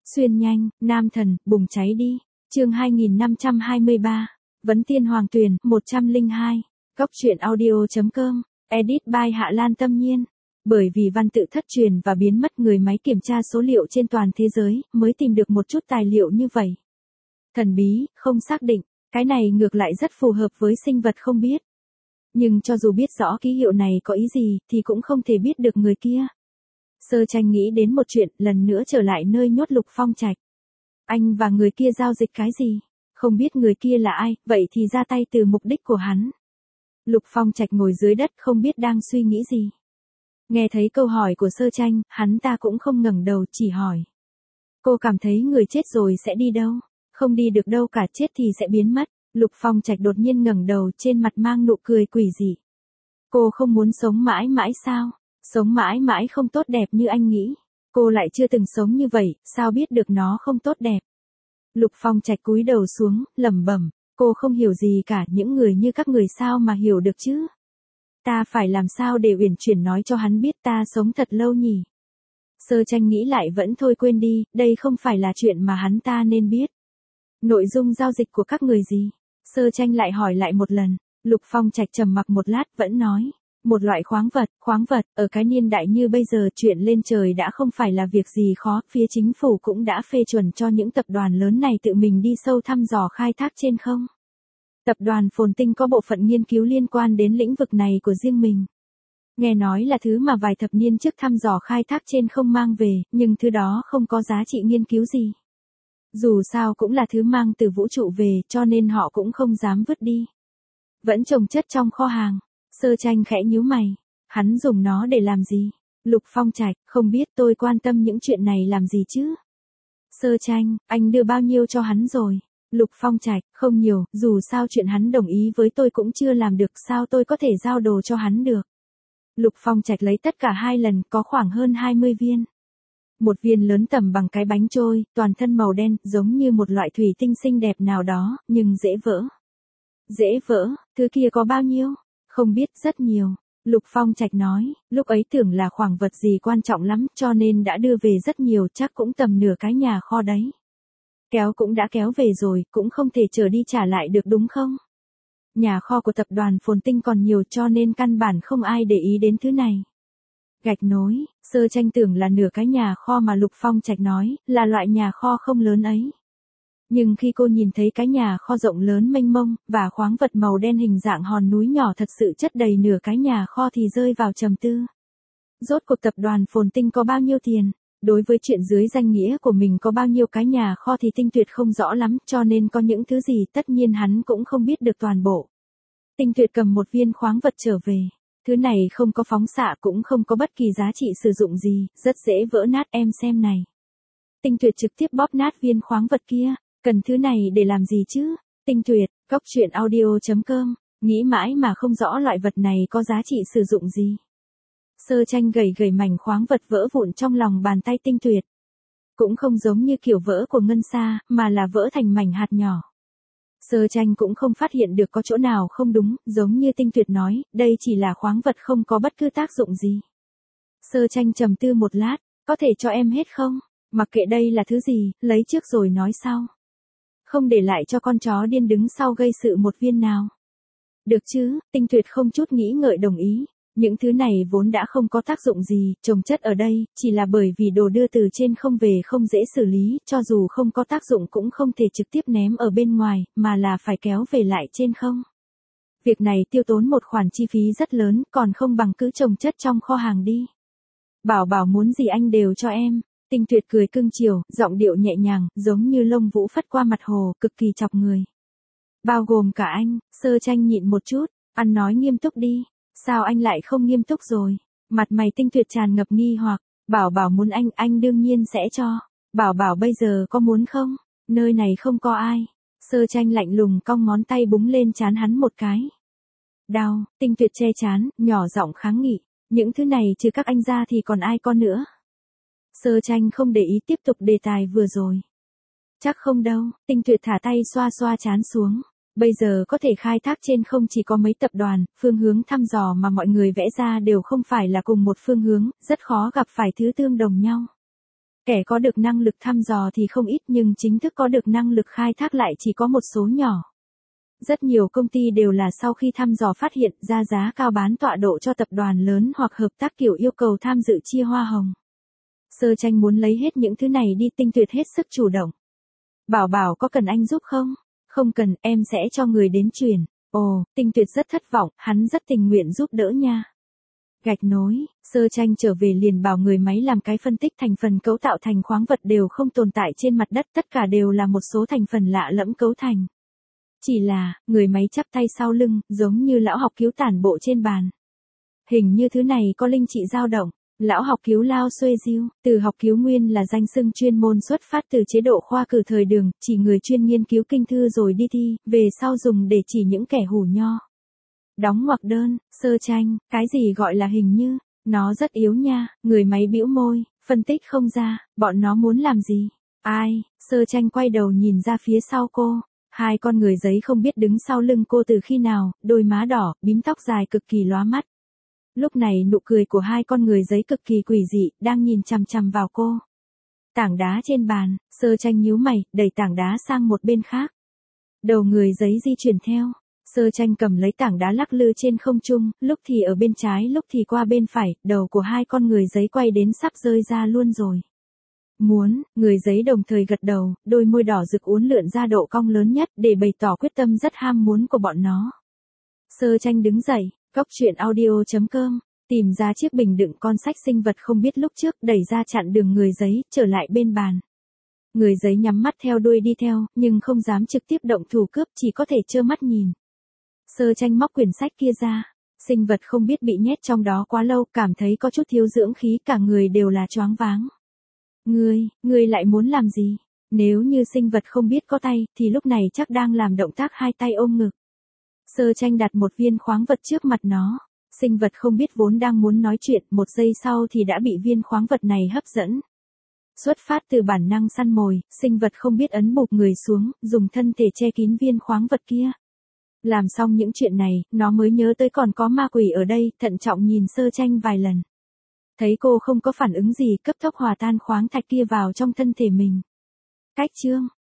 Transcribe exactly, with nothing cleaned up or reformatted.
Xuyên nhanh, nam thần, bùng cháy đi. Chương hai nghìn năm trăm hai mươi ba. Vấn Tiên Hoàng Tuyền, một trăm lẻ hai. Góc truyện audio chấm com. Edit by Hạ Lan Tâm Nhiên. Bởi vì văn tự thất truyền và biến mất, người máy kiểm tra số liệu trên toàn thế giới mới tìm được một chút tài liệu như vậy. Thần bí, không xác định, cái này ngược lại rất phù hợp với sinh vật không biết. Nhưng cho dù biết rõ ký hiệu này có ý gì thì cũng không thể biết được người kia. Sơ Tranh nghĩ đến một chuyện, lần nữa trở lại nơi nhốt Lục Phong Trạch. Anh và người kia giao dịch cái gì? Không biết người kia là ai, vậy thì ra tay từ mục đích của hắn. Lục Phong Trạch ngồi dưới đất không biết đang suy nghĩ gì. Nghe thấy câu hỏi của Sơ Tranh, hắn ta cũng không ngẩng đầu, chỉ hỏi. Cô cảm thấy người chết rồi sẽ đi đâu? Không đi được đâu cả, chết thì sẽ biến mất. Lục Phong Trạch đột nhiên ngẩng đầu, trên mặt mang nụ cười quỷ dị. Cô không muốn sống mãi mãi sao? Sống mãi mãi không tốt đẹp như anh nghĩ. Cô lại chưa từng sống như vậy, sao biết được nó không tốt đẹp? Lục Phong Trạch cúi đầu xuống, lẩm bẩm, cô không hiểu gì cả, những người như các người sao mà hiểu được chứ? Ta phải làm sao để uyển chuyển nói cho hắn biết ta sống thật lâu nhỉ? Sơ Tranh nghĩ lại vẫn thôi quên đi, đây không phải là chuyện mà hắn ta nên biết. Nội dung giao dịch của các người gì? Sơ Tranh lại hỏi lại một lần. Lục Phong Trạch trầm mặc một lát vẫn nói. Một loại khoáng vật, khoáng vật, ở cái niên đại như bây giờ chuyện lên trời đã không phải là việc gì khó, phía chính phủ cũng đã phê chuẩn cho những tập đoàn lớn này tự mình đi sâu thăm dò khai thác trên không. Tập đoàn Phồn Tinh có bộ phận nghiên cứu liên quan đến lĩnh vực này của riêng mình. Nghe nói là thứ mà vài thập niên trước thăm dò khai thác trên không mang về, nhưng thứ đó không có giá trị nghiên cứu gì. Dù sao cũng là thứ mang từ vũ trụ về, cho nên họ cũng không dám vứt đi. Vẫn chồng chất trong kho hàng. Sơ Tranh khẽ nhíu mày. Hắn dùng nó để làm gì? Lục Phong Trạch, không biết, tôi quan tâm những chuyện này làm gì chứ? Sơ Tranh, anh đưa bao nhiêu cho hắn rồi? Lục Phong Trạch, không nhiều, dù sao chuyện hắn đồng ý với tôi cũng chưa làm được, sao tôi có thể giao đồ cho hắn được? Lục Phong Trạch lấy tất cả hai lần, có khoảng hơn hai mươi viên. Một viên lớn tầm bằng cái bánh trôi, toàn thân màu đen, giống như một loại thủy tinh xinh đẹp nào đó, nhưng dễ vỡ. Dễ vỡ, thứ kia có bao nhiêu? Không biết, rất nhiều. Lục Phong Trạch nói, lúc ấy tưởng là khoáng vật gì quan trọng lắm, cho nên đã đưa về rất nhiều, chắc cũng tầm nửa cái nhà kho đấy. Kéo cũng đã kéo về rồi, cũng không thể chờ đi trả lại được đúng không? Nhà kho của tập đoàn Phồn Tinh còn nhiều cho nên căn bản không ai để ý đến thứ này. Gạch nối, Sơ Tranh tưởng là nửa cái nhà kho mà Lục Phong Trạch nói, là loại nhà kho không lớn ấy. Nhưng khi cô nhìn thấy cái nhà kho rộng lớn mênh mông, và khoáng vật màu đen hình dạng hòn núi nhỏ thật sự chất đầy nửa cái nhà kho thì rơi vào trầm tư. Rốt cuộc tập đoàn Phồn Tinh có bao nhiêu tiền? Đối với chuyện dưới danh nghĩa của mình có bao nhiêu cái nhà kho thì Tinh Tuyệt không rõ lắm, cho nên có những thứ gì tất nhiên hắn cũng không biết được toàn bộ. Tinh Tuyệt cầm một viên khoáng vật trở về. Thứ này không có phóng xạ cũng không có bất kỳ giá trị sử dụng gì, rất dễ vỡ nát, em xem này. Tinh Tuyệt trực tiếp bóp nát viên khoáng vật kia. Cần thứ này để làm gì chứ? Tinh Tuyệt, góc truyện audio chấm com, nghĩ mãi mà không rõ loại vật này có giá trị sử dụng gì. Sơ Tranh gầy gầy mảnh khoáng vật vỡ vụn trong lòng bàn tay Tinh Tuyệt. Cũng không giống như kiểu vỡ của ngân sa, mà là vỡ thành mảnh hạt nhỏ. Sơ Tranh cũng không phát hiện được có chỗ nào không đúng, giống như Tinh Tuyệt nói, đây chỉ là khoáng vật không có bất cứ tác dụng gì. Sơ Tranh trầm tư một lát, có thể cho em hết không? Mặc kệ đây là thứ gì, lấy trước rồi nói sau. Không để lại cho con chó điên đứng sau gây sự một viên nào. Được chứ, Tinh Tuyệt không chút nghĩ ngợi đồng ý. Những thứ này vốn đã không có tác dụng gì, trồng chất ở đây, chỉ là bởi vì đồ đưa từ trên không về không dễ xử lý, cho dù không có tác dụng cũng không thể trực tiếp ném ở bên ngoài, mà là phải kéo về lại trên không. Việc này tiêu tốn một khoản chi phí rất lớn, còn không bằng cứ trồng chất trong kho hàng đi. Bảo bảo muốn gì anh đều cho em. Tinh Tuyệt cười cưng chiều, giọng điệu nhẹ nhàng, giống như lông vũ phất qua mặt hồ, cực kỳ chọc người. Bao gồm cả anh. Sơ Tranh nhịn một chút, ăn nói nghiêm túc đi. Sao anh lại không nghiêm túc rồi? Mặt mày Tinh Tuyệt tràn ngập nghi hoặc. Bảo bảo muốn anh, anh đương nhiên sẽ cho. Bảo bảo bây giờ có muốn không? Nơi này không có ai. Sơ Tranh lạnh lùng cong ngón tay búng lên trán hắn một cái. Đau. Tinh Tuyệt che trán, nhỏ giọng kháng nghị. Những thứ này trừ các anh ra thì còn ai có nữa? Sơ Tranh không để ý tiếp tục đề tài vừa rồi. Chắc không đâu. Tinh Tuyệt thả tay xoa xoa trán xuống. Bây giờ có thể khai thác trên không chỉ có mấy tập đoàn, phương hướng thăm dò mà mọi người vẽ ra đều không phải là cùng một phương hướng, rất khó gặp phải thứ tương đồng nhau. Kẻ có được năng lực thăm dò thì không ít nhưng chính thức có được năng lực khai thác lại chỉ có một số nhỏ. Rất nhiều công ty đều là sau khi thăm dò phát hiện ra giá cao bán tọa độ cho tập đoàn lớn hoặc hợp tác kiểu yêu cầu tham dự chia hoa hồng. Sơ Tranh muốn lấy hết những thứ này đi Tinh Tuyệt hết sức chủ động. Bảo Bảo có cần anh giúp không? Không cần, em sẽ cho người đến chuyển. Ồ, Tinh Tuyệt rất thất vọng, hắn rất tình nguyện giúp đỡ nha. Gạch nối, Sơ Tranh trở về liền bảo người máy làm cái phân tích thành phần cấu tạo thành khoáng vật đều không tồn tại trên mặt đất, tất cả đều là một số thành phần lạ lẫm cấu thành. Chỉ là, người máy chắp tay sau lưng, giống như lão học cứu tản bộ trên bàn. Hình như thứ này có linh trị dao động. Lão học cứu Lao Xuê Diêu, từ học cứu nguyên là danh xưng chuyên môn xuất phát từ chế độ khoa cử thời Đường, chỉ người chuyên nghiên cứu kinh thư rồi đi thi, về sau dùng để chỉ những kẻ hủ nho. Đóng ngoặc đơn, Sơ Tranh, cái gì gọi là hình như, nó rất yếu nha, người máy bĩu môi, phân tích không ra, bọn nó muốn làm gì? Ai? Sơ Tranh quay đầu nhìn ra phía sau cô. Hai con người giấy không biết đứng sau lưng cô từ khi nào, đôi má đỏ, bím tóc dài cực kỳ lóa mắt. Lúc này nụ cười của hai con người giấy cực kỳ quỷ dị, đang nhìn chằm chằm vào cô. Tảng đá trên bàn, Sơ Tranh nhíu mày, đẩy tảng đá sang một bên khác. Đầu người giấy di chuyển theo. Sơ Tranh cầm lấy tảng đá lắc lư trên không trung, lúc thì ở bên trái lúc thì qua bên phải, đầu của hai con người giấy quay đến sắp rơi ra luôn rồi. Muốn, người giấy đồng thời gật đầu, đôi môi đỏ rực uốn lượn ra độ cong lớn nhất để bày tỏ quyết tâm rất ham muốn của bọn nó. Sơ Tranh đứng dậy, Cóc truyện audio chấm com, tìm ra chiếc bình đựng con sách sinh vật không biết lúc trước, đẩy ra chặn đường người giấy, trở lại bên bàn. Người giấy nhắm mắt theo đuôi đi theo, nhưng không dám trực tiếp động thủ cướp, chỉ có thể trơ mắt nhìn. Sơ Tranh móc quyển sách kia ra, sinh vật không biết bị nhét trong đó quá lâu, cảm thấy có chút thiếu dưỡng khí, cả người đều là choáng váng. Ngươi, ngươi lại muốn làm gì? Nếu như sinh vật không biết có tay, thì lúc này chắc đang làm động tác hai tay ôm ngực. Sơ Tranh đặt một viên khoáng vật trước mặt nó. Sinh vật không biết vốn đang muốn nói chuyện, một giây sau thì đã bị viên khoáng vật này hấp dẫn. Xuất phát từ bản năng săn mồi, sinh vật không biết ấn bụp người xuống, dùng thân thể che kín viên khoáng vật kia. Làm xong những chuyện này, nó mới nhớ tới còn có ma quỷ ở đây, thận trọng nhìn Sơ Tranh vài lần. Thấy cô không có phản ứng gì, cấp tốc hòa tan khoáng thạch kia vào trong thân thể mình. Cách chương